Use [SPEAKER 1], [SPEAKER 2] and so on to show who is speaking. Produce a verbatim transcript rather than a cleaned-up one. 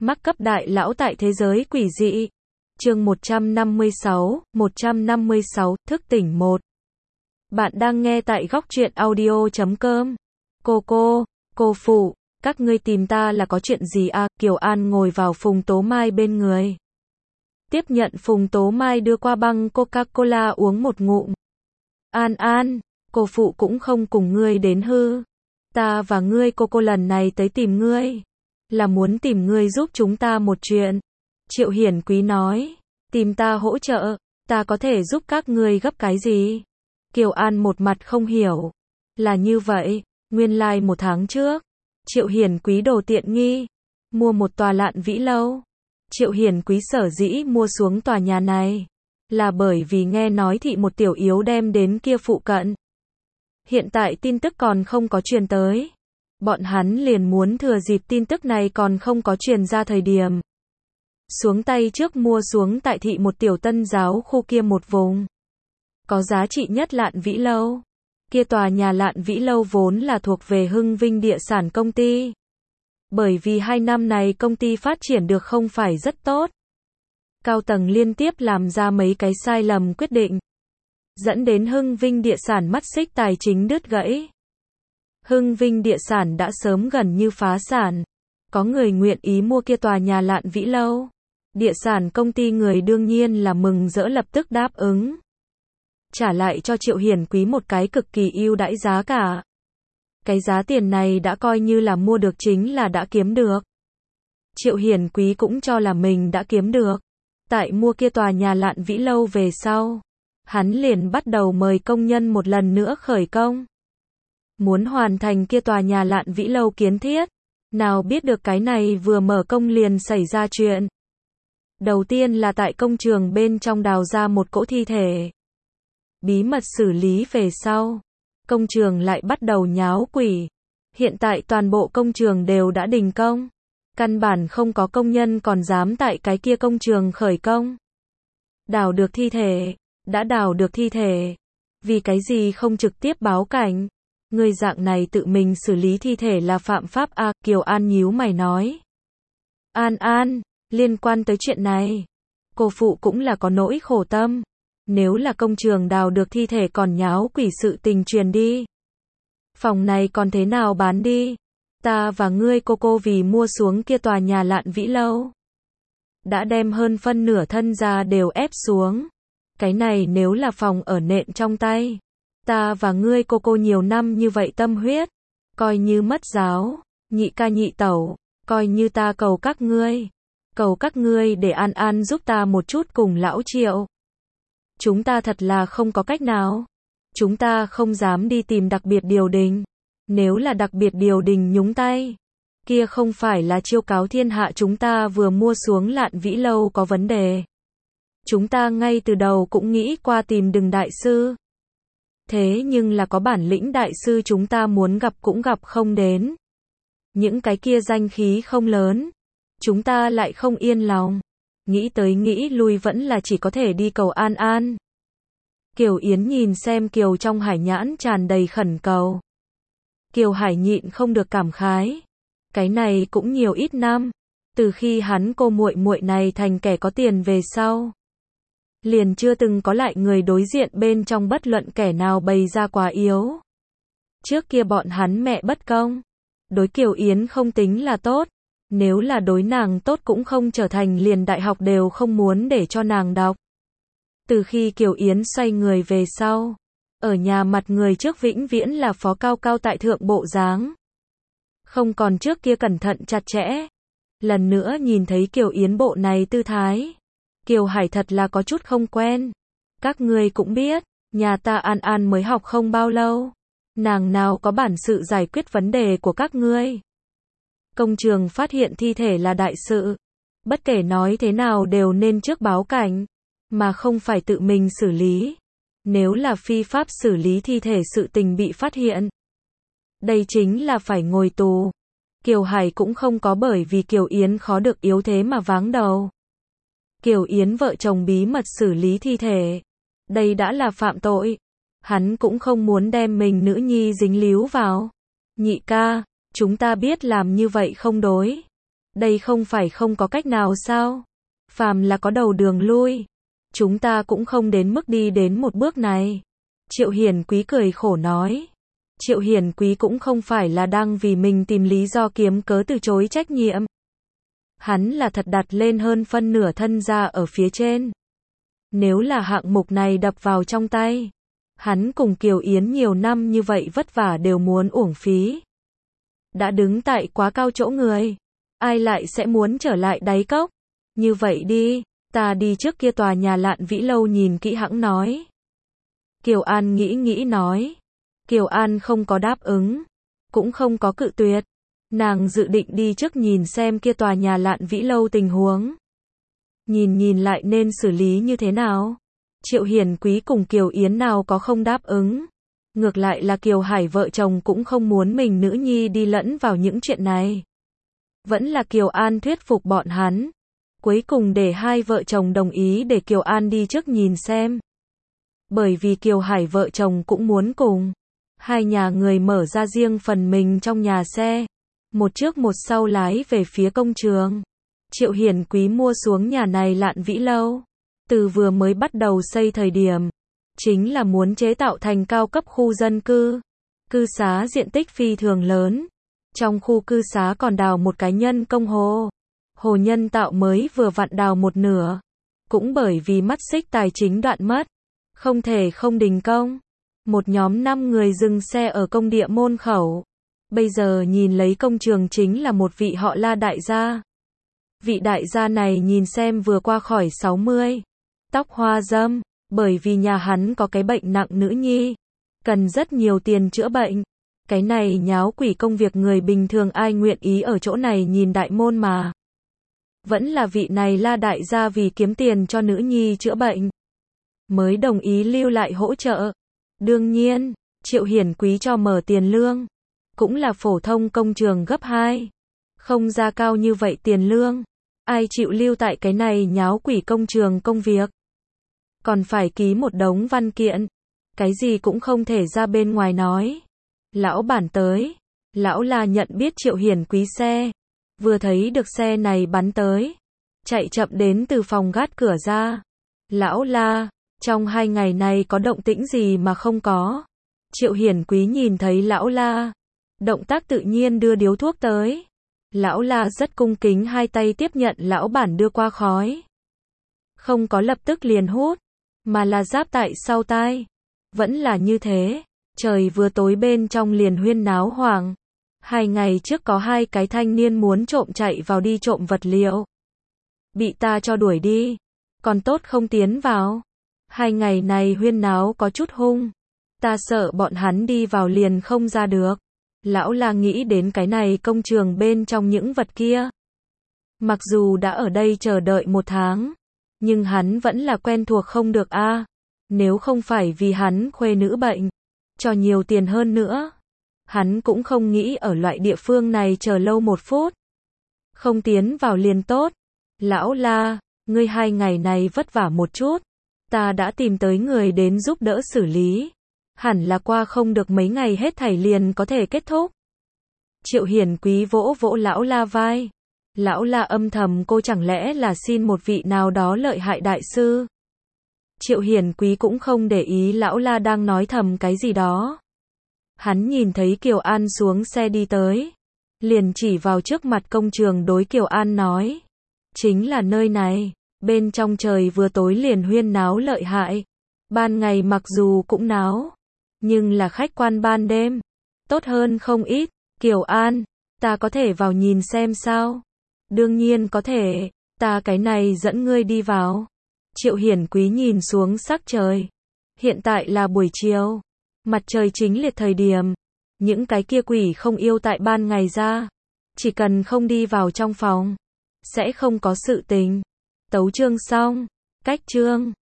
[SPEAKER 1] Mắc cấp đại lão tại thế giới quỷ dị. Chương một trăm năm mươi sáu, một trăm năm mươi sáu, thức tỉnh một. Bạn đang nghe tại góc truyện audio chấm com. Cô cô, cô phụ, các ngươi tìm ta là có chuyện gì à? Kiều An ngồi vào Phùng Tố Mai bên người. Tiếp nhận Phùng Tố Mai đưa qua băng Coca-Cola uống một ngụm. An An, cô phụ cũng không cùng ngươi đến hư. Ta và ngươi cô cô lần này tới tìm ngươi. Là muốn tìm ngươi giúp chúng ta một chuyện. Triệu Hiển Quý nói. Tìm ta hỗ trợ, ta có thể giúp các ngươi gấp cái gì? Kiều An một mặt không hiểu. Là như vậy, nguyên lai like một tháng trước. Triệu Hiển Quý đồ tiện nghi. Mua một tòa Lạn Vĩ Lâu. Triệu Hiển Quý sở dĩ mua xuống tòa nhà này. Là bởi vì nghe nói thị một tiểu yếu đem đến kia phụ cận. Hiện tại tin tức còn không có truyền tới. Bọn hắn liền muốn thừa dịp tin tức này còn không có truyền ra thời điểm. Xuống tay trước mua xuống tại thị một tiểu tân giáo khu kia một vùng. Có giá trị nhất Lạn Vĩ Lâu. Kia tòa nhà Lạn Vĩ Lâu vốn là thuộc về Hưng Vinh Địa sản công ty. Bởi vì hai năm này công ty phát triển được không phải rất tốt. Cao tầng liên tiếp làm ra mấy cái sai lầm quyết định. Dẫn đến Hưng Vinh Địa sản mắt xích tài chính đứt gãy. Hưng Vinh Địa sản đã sớm gần như phá sản. Có người nguyện ý mua kia tòa nhà Lạn Vĩ Lâu. Địa sản công ty người đương nhiên là mừng rỡ lập tức đáp ứng. Trả lại cho Triệu Hiển Quý một cái cực kỳ ưu đãi giá cả. Cái giá tiền này đã coi như là mua được chính là đã kiếm được. Triệu Hiển Quý cũng cho là mình đã kiếm được. Tại mua kia tòa nhà Lạn Vĩ Lâu về sau. Hắn liền bắt đầu mời công nhân một lần nữa khởi công. Muốn hoàn thành kia tòa nhà Lạn Vĩ Lâu kiến thiết. Nào biết được cái này vừa mở công liền xảy ra chuyện. Đầu tiên là tại công trường bên trong đào ra một cỗ thi thể. Bí mật xử lý về sau. Công trường lại bắt đầu nháo quỷ. Hiện tại toàn bộ công trường đều đã đình công. Căn bản không có công nhân còn dám tại cái kia công trường khởi công. Đào được thi thể. Đã đào được thi thể. Vì cái gì không trực tiếp báo cảnh. Người dạng này tự mình xử lý thi thể là phạm pháp à? Kiều An nhíu mày nói. An An, liên quan tới chuyện này. Cô phụ cũng là có nỗi khổ tâm. Nếu là công trường đào được thi thể còn nháo quỷ sự tình truyền đi. Phòng này còn thế nào bán đi. Ta và ngươi cô cô vì mua xuống kia tòa nhà Lạn Vĩ Lâu. Đã đem hơn phân nửa thân gia đều ép xuống. Cái này nếu là phòng ở nện trong tay. Ta và ngươi cô cô nhiều năm như vậy tâm huyết. Coi như mất giáo. Nhị ca nhị tẩu. Coi như ta cầu các ngươi. Cầu các ngươi để An An giúp ta một chút cùng lão Triệu. Chúng ta thật là không có cách nào. Chúng ta không dám đi tìm đặc biệt điều đình. Nếu là đặc biệt điều đình nhúng tay. Kia không phải là chiêu cáo thiên hạ chúng ta vừa mua xuống Lạn Vĩ Lâu có vấn đề. Chúng ta ngay từ đầu cũng nghĩ qua tìm Đừng đại sư. Thế nhưng là có bản lĩnh đại sư chúng ta muốn gặp cũng gặp không đến. Những cái kia danh khí không lớn. Chúng ta lại không yên lòng. Nghĩ tới nghĩ lui vẫn là chỉ có thể đi cầu An An. Kiều Yến nhìn xem Kiều trong hải nhãn tràn đầy khẩn cầu. Kiều Hải nhịn không được cảm khái. Cái này cũng nhiều ít năm. Từ khi hắn cô muội muội này thành kẻ có tiền về sau. Liền chưa từng có lại người đối diện bên trong bất luận kẻ nào bày ra quá yếu. Trước kia bọn hắn mẹ bất công. Đối Kiều Yến không tính là tốt. Nếu là đối nàng tốt cũng không trở thành liền đại học đều không muốn để cho nàng đọc. Từ khi Kiều Yến xoay người về sau. Ở nhà mặt người trước vĩnh viễn là phó cao cao tại thượng bộ dáng. Không còn trước kia cẩn thận chặt chẽ. Lần nữa nhìn thấy Kiều Yến bộ này tư thái. Kiều Hải thật là có chút không quen. Các ngươi cũng biết, nhà ta An An mới học không bao lâu. Nàng nào có bản sự giải quyết vấn đề của các ngươi. Công trường phát hiện thi thể là đại sự. Bất kể nói thế nào đều nên trước báo cảnh. Mà không phải tự mình xử lý. Nếu là phi pháp xử lý thi thể sự tình bị phát hiện. Đây chính là phải ngồi tù. Kiều Hải cũng không có bởi vì Kiều Yến khó được yếu thế mà váng đầu. Kiều Yến vợ chồng bí mật xử lý thi thể. Đây đã là phạm tội. Hắn cũng không muốn đem mình nữ nhi dính líu vào. Nhị ca, chúng ta biết làm như vậy không đối. Đây không phải không có cách nào sao? Phàm là có đầu đường lui, chúng ta cũng không đến mức đi đến một bước này. Triệu Hiền Quý cười khổ nói. Triệu Hiền Quý cũng không phải là đang vì mình tìm lý do kiếm cớ từ chối trách nhiệm. Hắn là thật đặt lên hơn phân nửa thân ra ở phía trên. Nếu là hạng mục này đập vào trong tay, hắn cùng Kiều Yến nhiều năm như vậy vất vả đều muốn uổng phí. Đã đứng tại quá cao chỗ người, ai lại sẽ muốn trở lại đáy cốc? Như vậy đi, ta đi trước kia tòa nhà Lạn Vĩ Lâu nhìn kỹ hãng nói. Kiều An nghĩ nghĩ nói. Kiều An không có đáp ứng, cũng không có cự tuyệt. Nàng dự định đi trước nhìn xem kia tòa nhà Lạn Vĩ Lâu tình huống. Nhìn nhìn lại nên xử lý như thế nào. Triệu Hiền Quý cùng Kiều Yến nào có không đáp ứng. Ngược lại là Kiều Hải vợ chồng cũng không muốn mình nữ nhi đi lẫn vào những chuyện này. Vẫn là Kiều An thuyết phục bọn hắn. Cuối cùng để hai vợ chồng đồng ý để Kiều An đi trước nhìn xem. Bởi vì Kiều Hải vợ chồng cũng muốn cùng. Hai nhà người mở ra riêng phần mình trong nhà xe. Một trước một sau lái về phía công trường. Triệu Hiền Quý mua xuống nhà này Lạn Vĩ Lâu. Từ vừa mới bắt đầu xây thời điểm, chính là muốn chế tạo thành cao cấp khu dân cư. Cư xá diện tích phi thường lớn. Trong khu cư xá còn đào một cái nhân công hồ. Hồ nhân tạo mới vừa vặn đào một nửa. Cũng bởi vì mắt xích tài chính đoạn mất, không thể không đình công. Một nhóm năm người dừng xe ở công địa môn khẩu. Bây giờ nhìn lấy công trường chính là một vị họ La đại gia. Vị đại gia này nhìn xem vừa qua khỏi sáu mươi. Tóc hoa râm, bởi vì nhà hắn có cái bệnh nặng nữ nhi. Cần rất nhiều tiền chữa bệnh. Cái này nháo quỷ công việc người bình thường ai nguyện ý ở chỗ này nhìn đại môn mà. Vẫn là vị này La đại gia vì kiếm tiền cho nữ nhi chữa bệnh, mới đồng ý lưu lại hỗ trợ. Đương nhiên, Triệu Hiền Quý cho mở tiền lương. Cũng là phổ thông công trường gấp hai. Không ra cao như vậy tiền lương. Ai chịu lưu tại cái này nháo quỷ công trường công việc. Còn phải ký một đống văn kiện. Cái gì cũng không thể ra bên ngoài nói. Lão bản tới. Lão La nhận biết Triệu Hiền Quý xe. Vừa thấy được xe này bắn tới. Chạy chậm đến từ phòng gác cửa ra. Lão La, trong hai ngày này có động tĩnh gì mà không có? Triệu Hiền Quý nhìn thấy Lão La. Động tác tự nhiên đưa điếu thuốc tới. Lão La rất cung kính hai tay tiếp nhận lão bản đưa qua khói. Không có lập tức liền hút, mà là giáp tại sau tai. Vẫn là như thế. Trời vừa tối bên trong liền huyên náo hoàng. Hai ngày trước có hai cái thanh niên muốn trộm chạy vào đi trộm vật liệu. Bị ta cho đuổi đi. Còn tốt không tiến vào. Hai ngày này huyên náo có chút hung. Ta sợ bọn hắn đi vào liền không ra được. Lão La nghĩ đến cái này công trường bên trong những vật kia. Mặc dù đã ở đây chờ đợi một tháng, nhưng hắn vẫn là quen thuộc không được a. À, nếu không phải vì hắn khuê nữ bệnh, cho nhiều tiền hơn nữa, hắn cũng không nghĩ ở loại địa phương này chờ lâu một phút. Không tiến vào liền tốt. Lão La, ngươi hai ngày này vất vả một chút. Ta đã tìm tới người đến giúp đỡ xử lý. Hẳn là qua không được mấy ngày hết thảy liền có thể kết thúc. Triệu Hiền Quý vỗ vỗ Lão La vai. Lão La âm thầm cô chẳng lẽ là xin một vị nào đó lợi hại đại sư. Triệu Hiền Quý cũng không để ý Lão La đang nói thầm cái gì đó. Hắn nhìn thấy Kiều An xuống xe đi tới. Liền chỉ vào trước mặt công trường đối Kiều An nói. Chính là nơi này. Bên trong trời vừa tối liền huyên náo lợi hại. Ban ngày mặc dù cũng náo, nhưng là khách quan ban đêm. Tốt hơn không ít. Kiều An, ta có thể vào nhìn xem sao? Đương nhiên có thể. Ta cái này dẫn ngươi đi vào. Triệu Hiền Quý nhìn xuống sắc trời. Hiện tại là buổi chiều. Mặt trời chính liệt thời điểm. Những cái kia quỷ không yêu tại ban ngày ra. Chỉ cần không đi vào trong phòng, sẽ không có sự tình. Tấu chương xong. Cách chương.